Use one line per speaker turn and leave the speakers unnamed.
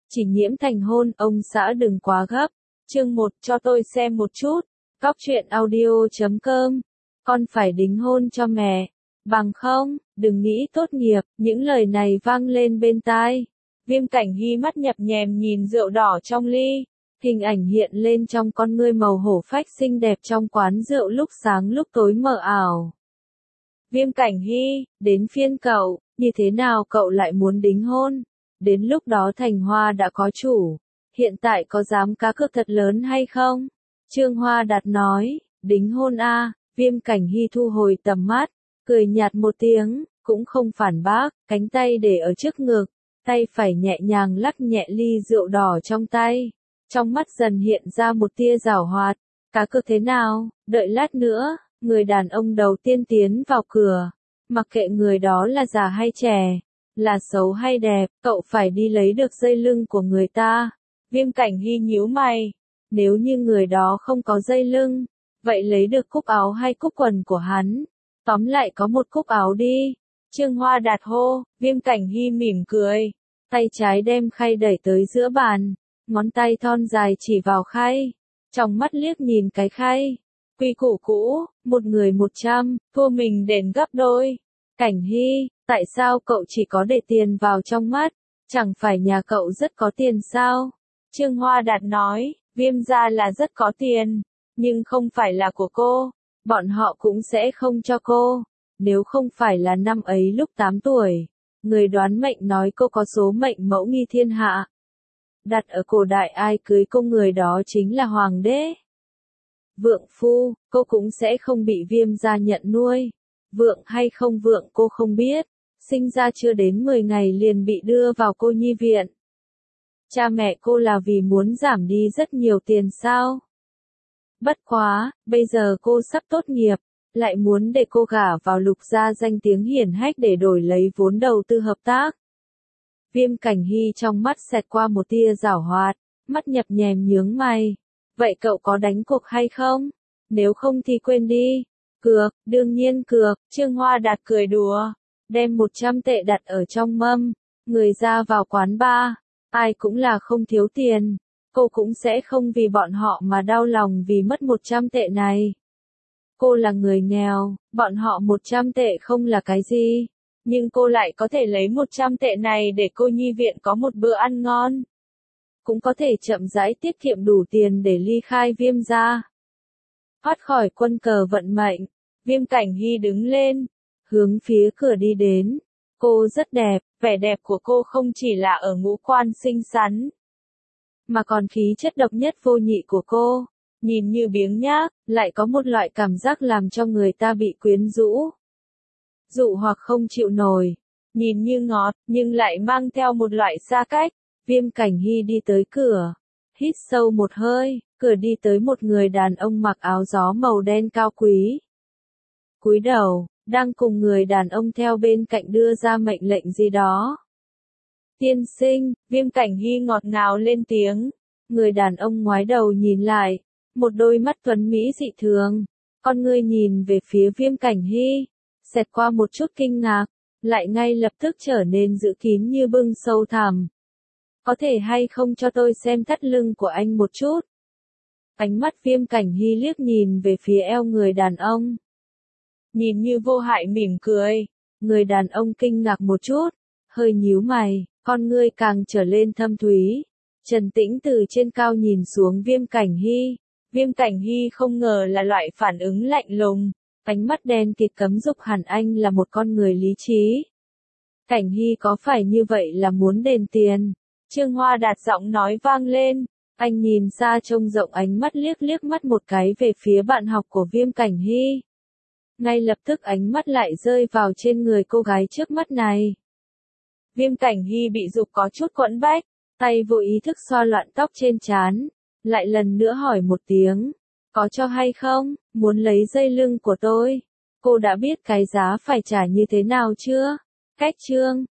chỉ nhiễm thành hôn, ông xã đừng quá gấp. Chương 1 cho tôi xem một chút. Cóc truyện audio.com. Con phải đính hôn cho mẹ. Bằng không, đừng nghĩ tốt nghiệp. Những lời này vang lên bên tai. Viêm Cảnh Hy mắt nhập nhèm nhìn rượu đỏ trong ly. Hình ảnh hiện lên trong con ngươi màu hổ phách xinh đẹp trong quán rượu lúc sáng lúc tối mờ ảo. Viêm Cảnh Hy, đến phiên cậu, như thế nào cậu lại muốn đính hôn? Đến lúc đó Thành Hoa đã có chủ. Hiện tại có dám cá cược thật lớn hay không? Trương Hoa Đạt nói, đính hôn a. Viêm Cảnh Hy thu hồi tầm mắt, cười nhạt một tiếng, cũng không phản bác, cánh tay để ở trước ngực, tay phải nhẹ nhàng lắc nhẹ ly rượu đỏ trong tay. Trong mắt dần hiện ra một tia giảo hoạt. Cá cược thế nào? Đợi lát nữa, người đàn ông đầu tiên tiến vào cửa. Mặc kệ người đó là già hay trẻ, là xấu hay đẹp, cậu phải đi lấy được dây lưng của người ta. Viêm Cảnh Hy nhíu mày. Nếu như người đó không có dây lưng, vậy lấy được cúc áo hay cúc quần của hắn. Tóm lại có một cúc áo đi. Trương Hoa Đạt hô. Viêm Cảnh Hy mỉm cười. Tay trái đem khay đẩy tới giữa bàn. Ngón tay thon dài chỉ vào khay. Trong mắt liếc nhìn cái khay. Quy củ cũ, một người 100, thua mình đền gấp đôi. Cảnh Hy, tại sao cậu chỉ có để tiền vào trong mắt? Chẳng phải nhà cậu rất có tiền sao? Trương Hoa Đạt nói, Viêm gia là rất có tiền, nhưng không phải là của cô. Bọn họ cũng sẽ không cho cô. Nếu không phải là năm ấy lúc 8 tuổi, người đoán mệnh nói cô có số mệnh mẫu nghi thiên hạ. Đặt ở cổ đại ai cưới cô người đó chính là hoàng đế. Vượng phu, cô cũng sẽ không bị Viêm gia nhận nuôi. Vượng hay không vượng cô không biết. Sinh ra chưa đến 10 ngày liền bị đưa vào cô nhi viện. Cha mẹ cô là vì muốn giảm đi rất nhiều tiền sao? Bất quá, bây giờ cô sắp tốt nghiệp, lại muốn để cô gả vào Lục gia danh tiếng hiển hách để đổi lấy vốn đầu tư hợp tác. Viêm Cảnh Hy trong mắt xẹt qua một tia giảo hoạt, mắt nhập nhèm nhướng mày. Vậy cậu có đánh cuộc hay không? Nếu không thì quên đi. Cược, đương nhiên cược. Trương Hoa Đạt cười đùa, đem 100 tệ đặt ở trong mâm. Người ra vào quán bar, ai cũng là không thiếu tiền. Cô cũng sẽ không vì bọn họ mà đau lòng vì mất 100 tệ này. Cô là người nghèo, bọn họ 100 tệ không là cái gì. Nhưng cô lại có thể lấy 100 tệ này để cô nhi viện có một bữa ăn ngon. Cũng có thể chậm rãi tiết kiệm đủ tiền để ly khai Viêm gia. Thoát khỏi quân cờ vận mệnh, Viêm Cảnh Hy đứng lên, hướng phía cửa đi đến. Cô rất đẹp, vẻ đẹp của cô không chỉ là ở ngũ quan xinh xắn, mà còn khí chất độc nhất vô nhị của cô. Nhìn như biếng nhác, lại có một loại cảm giác làm cho người ta bị quyến rũ. Dụ hoặc không chịu nổi. Nhìn như ngọt, nhưng lại mang theo một loại xa cách. Viêm Cảnh Hy đi tới cửa. Hít sâu một hơi, cửa đi tới một người đàn ông mặc áo gió màu đen cao quý. Cúi đầu, đang cùng người đàn ông theo bên cạnh đưa ra mệnh lệnh gì đó. Tiên sinh, Viêm Cảnh Hy ngọt ngào lên tiếng. Người đàn ông ngoái đầu nhìn lại, một đôi mắt tuấn mỹ dị thường. Con ngươi nhìn về phía Viêm Cảnh Hy, xẹt qua một chút kinh ngạc, lại ngay lập tức trở nên giữ kín như bưng sâu thẳm. Có thể hay không cho tôi xem thắt lưng của anh một chút? Ánh mắt Viêm Cảnh Hy liếc nhìn về phía eo người đàn ông. Nhìn như vô hại mỉm cười. Người đàn ông kinh ngạc một chút, hơi nhíu mày, con ngươi càng trở lên thâm thúy. Trần tĩnh từ trên cao nhìn xuống Viêm Cảnh Hy. Viêm Cảnh Hy không ngờ là loại phản ứng lạnh lùng. Ánh mắt đen kịt cấm dục hẳn anh là một con người lý trí. Cảnh Hy có phải như vậy là muốn đền tiền? Trương Hoa Đạt giọng nói vang lên. Anh nhìn xa trông rộng ánh mắt liếc mắt một cái về phía bạn học của Viêm Cảnh Hy. Ngay lập tức ánh mắt lại rơi vào trên người cô gái trước mắt này. Viêm Cảnh Hy bị giục có chút quẫn bách, tay vô ý thức xoa loạn tóc trên trán, lại lần nữa hỏi một tiếng, có cho hay không, muốn lấy dây lưng của tôi. Cô đã biết cái giá phải trả như thế nào chưa? Cách chương